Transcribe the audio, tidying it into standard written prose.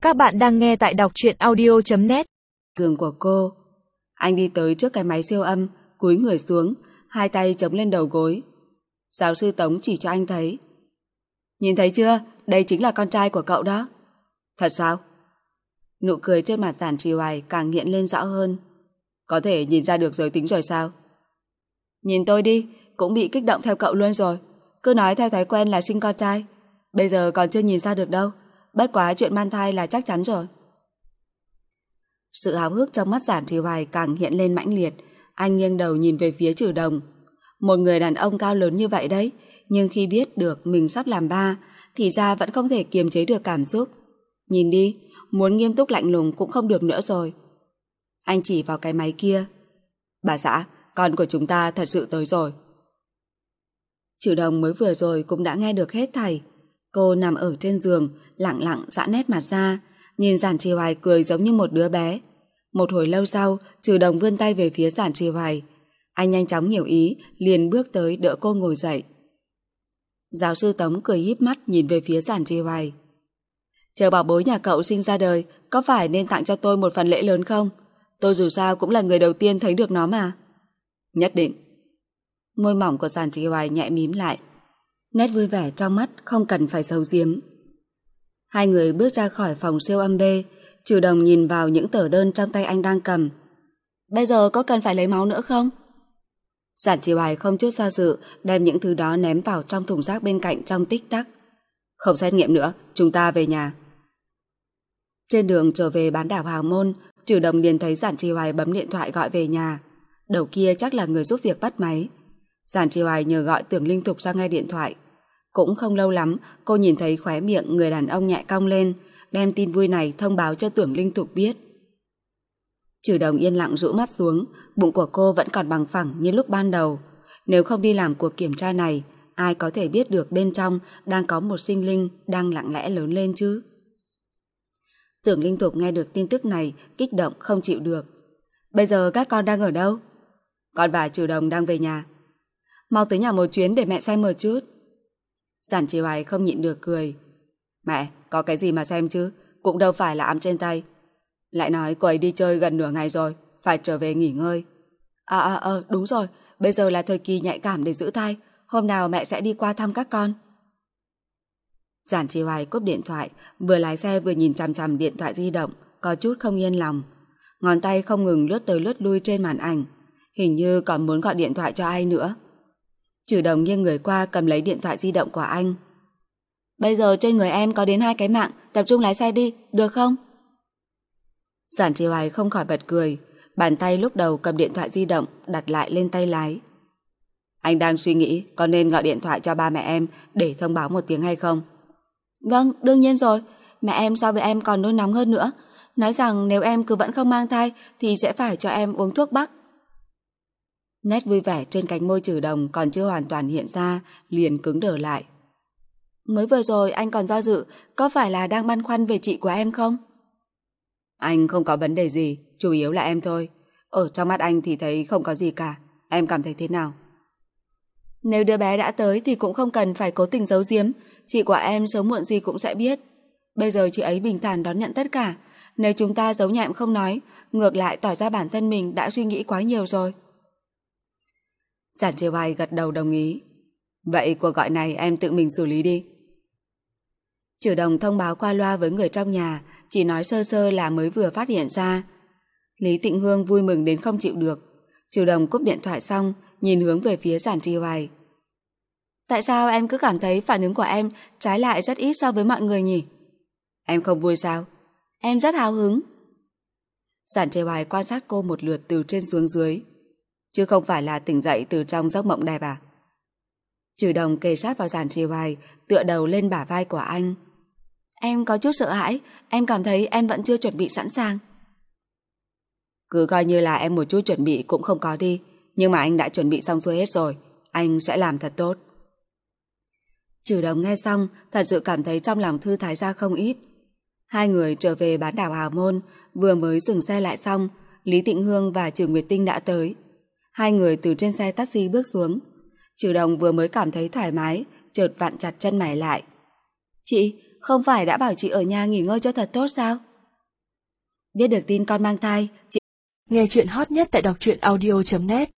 Các bạn đang nghe tại đọc truyện audio.net. Giường của cô. Anh đi tới trước cái máy siêu âm, cúi người xuống, hai tay chống lên đầu gối. Giáo sư Tống chỉ cho anh thấy. Nhìn thấy chưa? Đây chính là con trai của cậu đó. Thật sao? Nụ cười trên mặt Giản Trì Hoài càng hiện lên rõ hơn. Có thể nhìn ra được giới tính rồi sao? Nhìn tôi đi, cũng bị kích động theo cậu luôn rồi. Cứ nói theo thói quen là sinh con trai. Bây giờ còn chưa nhìn ra được đâu. Bất quá chuyện mang thai là chắc chắn rồi. Sự háo hức trong mắt Giản Trì Hoài càng hiện lên mãnh liệt. Anh nghiêng đầu nhìn về phía Trừ Đồng. Một người đàn ông cao lớn như vậy đấy, nhưng khi biết được mình sắp làm ba thì ra vẫn không thể kiềm chế được cảm xúc. Nhìn đi, muốn nghiêm túc lạnh lùng cũng không được nữa rồi. Anh chỉ vào cái máy kia. Bà xã, con của chúng ta thật sự tới rồi. Trừ Đồng mới vừa rồi cũng đã nghe được hết thảy. Cô nằm ở trên giường, lặng lặng giãn nét mặt ra, nhìn Giản Trì Hoài cười giống như một đứa bé. Một hồi lâu sau, Trừ Đồng vươn tay về phía Giản Trì Hoài. Anh nhanh chóng hiểu ý, liền bước tới đỡ cô ngồi dậy. Giáo sư Tống cười híp mắt nhìn về phía Giản Trì Hoài. Chờ bảo bối nhà cậu sinh ra đời, có phải nên tặng cho tôi một phần lễ lớn không? Tôi dù sao cũng là người đầu tiên thấy được nó mà. Nhất định. Môi mỏng của Giản Trì Hoài nhẹ mím lại. Nét vui vẻ trong mắt không cần phải giấu giếm. Hai người bước ra khỏi phòng siêu âm B. Trừ Đồng nhìn vào những tờ đơn trong tay anh đang cầm. Bây giờ có cần phải lấy máu nữa không? Giản Trì Hoài không chút do dự đem những thứ đó ném vào trong thùng rác bên cạnh trong tích tắc. Không xét nghiệm nữa, chúng ta về nhà. Trên đường trở về bán đảo Hào Môn, Trừ Đồng liền thấy Giản Trì Hoài bấm điện thoại gọi về nhà. Đầu kia chắc là người giúp việc bắt máy. Giản Trì Hoài nhờ gọi Tưởng Linh Thục ra nghe điện thoại. Cũng không lâu lắm, cô nhìn thấy khóe miệng người đàn ông nhẹ cong lên, đem tin vui này thông báo cho Tưởng Linh Thục biết. Trừ Đồng yên lặng rũ mắt xuống, bụng của cô vẫn còn bằng phẳng như lúc ban đầu. Nếu không đi làm cuộc kiểm tra này, ai có thể biết được bên trong đang có một sinh linh đang lặng lẽ lớn lên chứ? Tưởng Linh Thục nghe được tin tức này, kích động không chịu được. Bây giờ các con đang ở đâu? Con và Trừ Đồng đang về nhà. Mau tới nhà một chuyến để mẹ xem một chút. Giản Trì Hoài không nhịn được cười. Mẹ, có cái gì mà xem chứ, cũng đâu phải là ẵm trên tay. Lại nói cô ấy đi chơi gần nửa ngày rồi, phải trở về nghỉ ngơi. Đúng rồi, bây giờ là thời kỳ nhạy cảm để giữ thai. Hôm nào mẹ sẽ đi qua thăm các con. Giản Trì Hoài cúp điện thoại, vừa lái xe vừa nhìn chằm chằm điện thoại di động, có chút không yên lòng. Ngón tay không ngừng lướt tới lướt lui trên màn ảnh, hình như còn muốn gọi điện thoại cho ai nữa. Trừ Đồng nghiêng người qua cầm lấy điện thoại di động của anh. Bây giờ trên người em có đến 2 cái mạng, tập trung lái xe đi, được không? Giản Trì Hoài không khỏi bật cười, bàn tay lúc đầu cầm điện thoại di động đặt lại lên tay lái. Anh đang suy nghĩ có nên gọi điện thoại cho ba mẹ em để thông báo một tiếng hay không? Vâng, đương nhiên rồi, mẹ em so với em còn nôn nóng hơn nữa, nói rằng nếu em cứ vẫn không mang thai thì sẽ phải cho em uống thuốc bắc. Nét vui vẻ trên cánh môi Trừ Đồng còn chưa hoàn toàn hiện ra, liền cứng đờ lại. Mới vừa rồi anh còn do dự, có phải là đang băn khoăn về chị của em không? Anh không có vấn đề gì, chủ yếu là em thôi. Ở trong mắt anh thì thấy không có gì cả. Em cảm thấy thế nào? Nếu đứa bé đã tới thì cũng không cần phải cố tình giấu giếm. Chị của em sớm muộn gì cũng sẽ biết. Bây giờ chị ấy bình thản đón nhận tất cả. Nếu chúng ta giấu nhẹm không nói, ngược lại tỏ ra bản thân mình đã suy nghĩ quá nhiều rồi. Giản Trì Hoài gật đầu đồng ý. Vậy cuộc gọi này em tự mình xử lý đi. Trừ Đồng thông báo qua loa với người trong nhà, chỉ nói sơ sơ là mới vừa phát hiện ra. Lý Tịnh Hương vui mừng đến không chịu được. Trừ Đồng cúp điện thoại xong, nhìn hướng về phía Giản Trì Hoài. Tại sao em cứ cảm thấy phản ứng của em trái lại rất ít so với mọi người nhỉ? Em không vui sao? Em rất hào hứng. Giản Trì Hoài quan sát cô một lượt từ trên xuống dưới. Chứ không phải là tỉnh dậy từ trong giấc mộng đẹp à? Trừ Đồng kề sát vào Giản Trì Hoài, tựa đầu lên bả vai của anh. Em có chút sợ hãi, em cảm thấy em vẫn chưa chuẩn bị sẵn sàng. Cứ coi như là em một chút chuẩn bị cũng không có đi, nhưng mà anh đã chuẩn bị xong xuôi hết rồi, anh sẽ làm thật tốt. Trừ Đồng nghe xong, thật sự cảm thấy trong lòng thư thái ra không ít. Hai người trở về bán đảo Hào Môn, vừa mới dừng xe lại xong, Lý Tịnh Hương và Trừ Nguyệt Tinh đã tới. Hai người từ trên xe taxi bước xuống. Trừ Đồng vừa mới cảm thấy thoải mái, chợt vặn chặt chân mày lại. Chị, không phải đã bảo chị ở nhà nghỉ ngơi cho thật tốt sao? Biết được tin con mang thai, chị... Nghe chuyện hot nhất tại đọc truyện audio.net